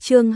Chương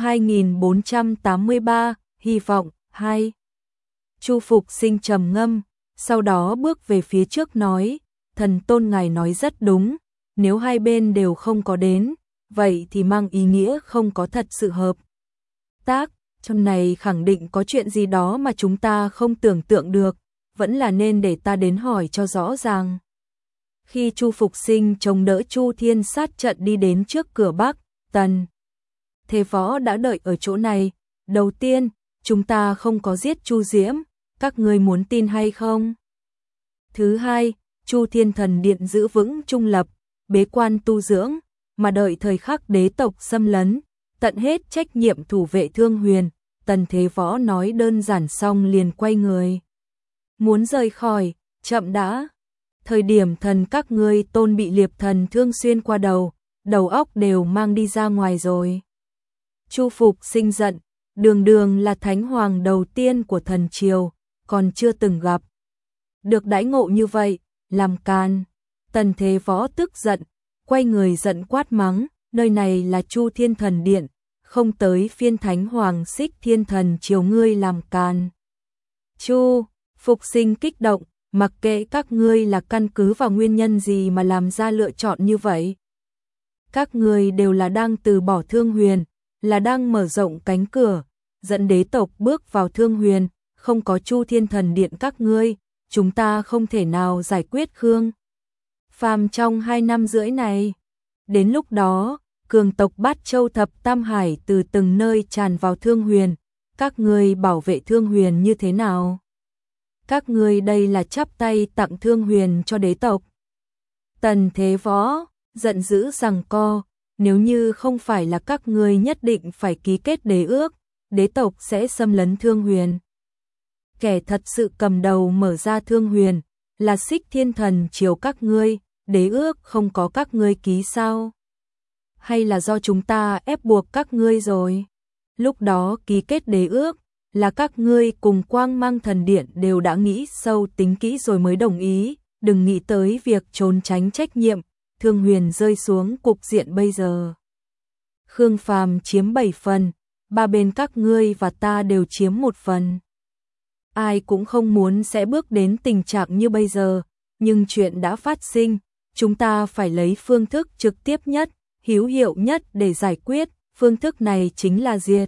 2483, hy vọng 2. Chu Phục Sinh trầm ngâm, sau đó bước về phía trước nói, thần tôn ngài nói rất đúng, nếu hai bên đều không có đến, vậy thì mang ý nghĩa không có thật sự hợp tác, trong này khẳng định có chuyện gì đó mà chúng ta không tưởng tượng được, vẫn là nên để ta đến hỏi cho rõ ràng. Khi Chu Phục Sinh chống đỡ Chu Thiên sát trận đi đến trước cửa Bắc, Tần Thế Võ đã đợi ở chỗ này. Đầu tiên, chúng ta không có giết Chu Diễm, các ngươi muốn tin hay không? Thứ hai, Chu Thiên Thần Điện giữ vững trung lập, bế quan tu dưỡng, mà đợi thời khắc đế tộc xâm lấn, tận hết trách nhiệm thủ vệ Thương Huyền. Tần Thế Võ nói đơn giản xong liền quay người. Muốn rời khỏi, chậm đã. Thời điểm thần các ngươi tôn bị liệp thần thương xuyên qua đầu óc đều mang đi ra ngoài rồi. Chu Phục Sinh giận, đường là thánh hoàng đầu tiên của thần triều, còn chưa từng gặp được đãi ngộ như vậy, làm can. Tần Thế Võ tức giận, quay người giận quát mắng, nơi này là Chu Thiên Thần Điện, không tới phiên thánh hoàng Xích Thiên Thần triều ngươi làm can. Chu Phục Sinh kích động, mặc kệ các ngươi là căn cứ vào nguyên nhân gì mà làm ra lựa chọn như vậy. Các ngươi đều là đang từ bỏ Thương Huyền, là đang mở rộng cánh cửa, dẫn đế tộc bước vào Thương Huyền, không có Chu Thiên Thần Điện các ngươi, chúng ta không thể nào giải quyết Khương Phàm trong 2 năm rưỡi này. Đến lúc đó, cường tộc Bát Châu Thập Tam Hải từ từng nơi tràn vào Thương Huyền, các ngươi bảo vệ Thương Huyền như thế nào? Các ngươi đây là chắp tay tặng Thương Huyền cho đế tộc. Tần Thế Võ giận dữ giằng co, nếu như không phải là các ngươi nhất định phải ký kết đế ước, đế tộc sẽ xâm lấn Thương Huyền. Kẻ thật sự cầm đầu mở ra Thương Huyền là Xích Thiên Thần triều các ngươi, đế ước không có các ngươi ký sao? Hay là do chúng ta ép buộc các ngươi rồi? Lúc đó ký kết đế ước là các ngươi cùng Quang Mang Thần Điện đều đã nghĩ sâu tính kỹ rồi mới đồng ý, đừng nghĩ tới việc trốn tránh trách nhiệm. Thương Huyền rơi xuống cục diện bây giờ. Khương Phàm chiếm 7 phần, ba bên các ngươi và ta đều chiếm 1 phần. Ai cũng không muốn sẽ bước đến tình trạng như bây giờ, nhưng chuyện đã phát sinh, chúng ta phải lấy phương thức trực tiếp nhất, hữu hiệu nhất để giải quyết, phương thức này chính là diệt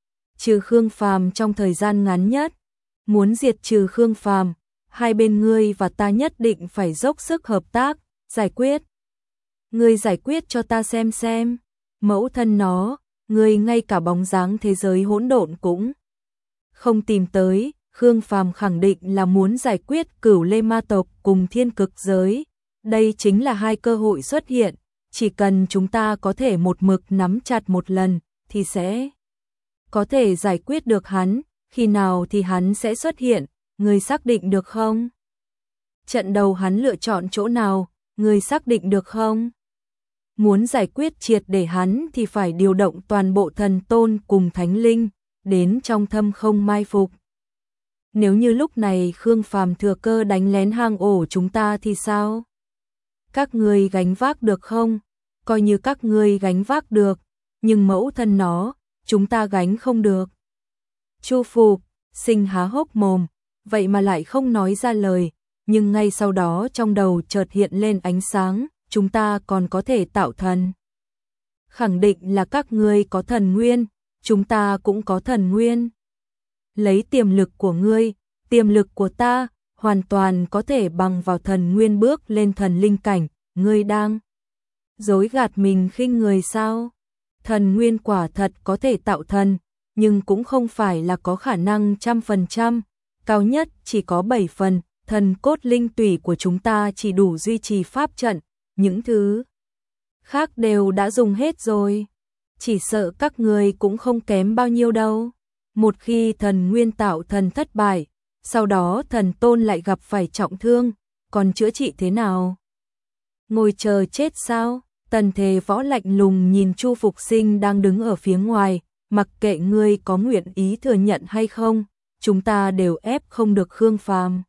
trừ Khương Phàm trong thời gian ngắn nhất. Muốn diệt trừ Khương Phàm, hai bên ngươi và ta nhất định phải dốc sức hợp tác, giải quyết. Ngươi giải quyết cho ta xem, mẫu thân nó, ngươi ngay cả bóng dáng thế giới hỗn độn cũng không tìm tới. Khương Phàm khẳng định là muốn giải quyết Cửu Lê ma tộc cùng Thiên Cực giới. Đây chính là 2 cơ hội xuất hiện, chỉ cần chúng ta có thể một mực nắm chặt một lần, thì sẽ có thể giải quyết được hắn, khi nào thì hắn sẽ xuất hiện, ngươi xác định được không? Trận đầu hắn lựa chọn chỗ nào, ngươi xác định được không? Muốn giải quyết triệt để hắn thì phải điều động toàn bộ thần tôn cùng thánh linh, đến trong thâm không mai phục. Nếu như lúc này Khương Phàm thừa cơ đánh lén hang ổ chúng ta thì sao? Các ngươi gánh vác được không? Coi như các ngươi gánh vác được, nhưng mẫu thân nó, chúng ta gánh không được. Chu Phục Sinh há hốc mồm, vậy mà lại không nói ra lời, nhưng ngay sau đó trong đầu chợt hiện lên ánh sáng, chúng ta còn có thể tạo thần. Khẳng định là các ngươi có thần nguyên, chúng ta cũng có thần nguyên. Lấy tiềm lực của ngươi, tiềm lực của ta, hoàn toàn có thể bằng vào thần nguyên bước lên thần linh cảnh, ngươi đang dối gạt mình khinh người sao? Thần nguyên quả thật có thể tạo thần, nhưng cũng không phải là có khả năng 100%, cao nhất chỉ có 7 phần, thần cốt linh tủy của chúng ta chỉ đủ duy trì pháp trận, những thứ khác đều đã dùng hết rồi. Chỉ sợ các ngươi cũng không kém bao nhiêu đâu. Một khi thần nguyên tạo thần thất bại, sau đó thần tôn lại gặp phải trọng thương, còn chữa trị thế nào? Ngồi chờ chết sao? Tần Thế Võ lạnh lùng nhìn Chu Phục Sinh đang đứng ở phía ngoài, mặc kệ ngươi có nguyện ý thừa nhận hay không, chúng ta đều ép không được Khương Phàm.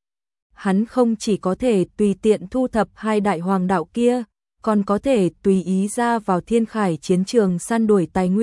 Hắn không chỉ có thể tùy tiện thu thập 2 đại hoàng đạo kia, còn có thể tùy ý ra vào Thiên Khải chiến trường săn đuổi tài nguyên,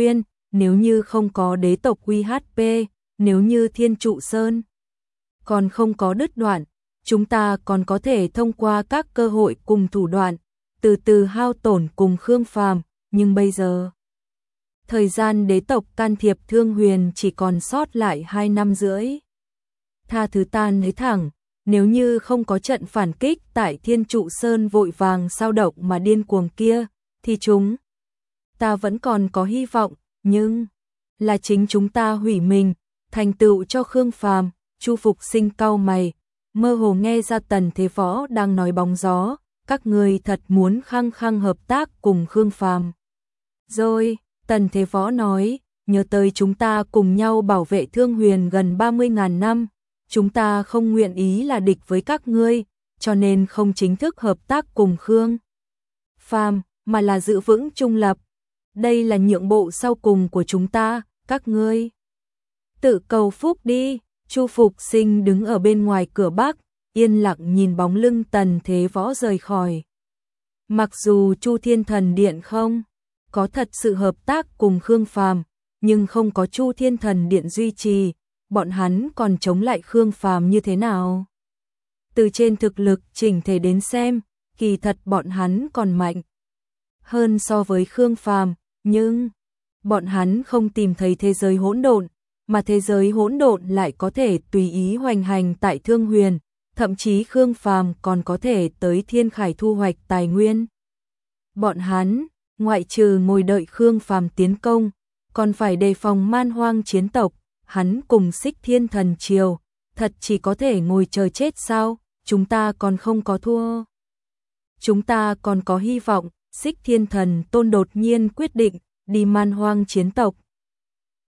nếu như không có đế tộc UHP, nếu như Thiên Trụ Sơn còn không có đứt đoạn, chúng ta còn có thể thông qua các cơ hội cùng thủ đoạn, từ từ hao tổn cùng Khương Phàm, nhưng bây giờ, thời gian đế tộc can thiệp Thương Huyền chỉ còn sót lại 2 năm rưỡi. Tha thứ ta nói thẳng, nếu như không có trận phản kích tại Thiên Trụ Sơn vội vàng sao động mà điên cuồng kia, thì chúng ta vẫn còn có hy vọng, nhưng là chính chúng ta hủy mình, thành tựu cho Khương Phàm. Chu Phục Sinh cau mày, mơ hồ nghe ra Tần Thế Võ đang nói bóng gió, các người thật muốn khăng khăng hợp tác cùng Khương Phàm. Rồi, Tần Thế Võ nói, nhớ tới chúng ta cùng nhau bảo vệ Thương Huyền gần 30.000 năm, chúng ta không nguyện ý là địch với các ngươi, cho nên không chính thức hợp tác cùng Khương Phàm, mà là giữ vững trung lập. Đây là nhượng bộ sau cùng của chúng ta, các ngươi tự cầu phúc đi. Chu Phục Sinh đứng ở bên ngoài cửa Bắc, yên lặng nhìn bóng lưng Tần Thế Võ rời khỏi. Mặc dù Chu Thiên Thần Điện không có thật sự hợp tác cùng Khương Phàm, nhưng không có Chu Thiên Thần Điện duy trì, bọn hắn còn chống lại Khương Phàm như thế nào? Từ trên thực lực chỉnh thể đến xem, kỳ thật bọn hắn còn mạnh hơn so với Khương Phàm, nhưng bọn hắn không tìm thấy thế giới hỗn độn, mà thế giới hỗn độn lại có thể tùy ý hoành hành tại Thương Huyền, thậm chí Khương Phàm còn có thể tới Thiên Khải thu hoạch tài nguyên. Bọn hắn, ngoại trừ ngồi đợi Khương Phàm tiến công, còn phải đề phòng man hoang chiến tộc, hắn cùng Xích Thiên Thần Triều, thật chỉ có thể ngồi chờ chết sao, chúng ta còn không có thua. Chúng ta còn có hy vọng. Xích Thiên Thần Tôn đột nhiên quyết định đi man hoang chiến tộc,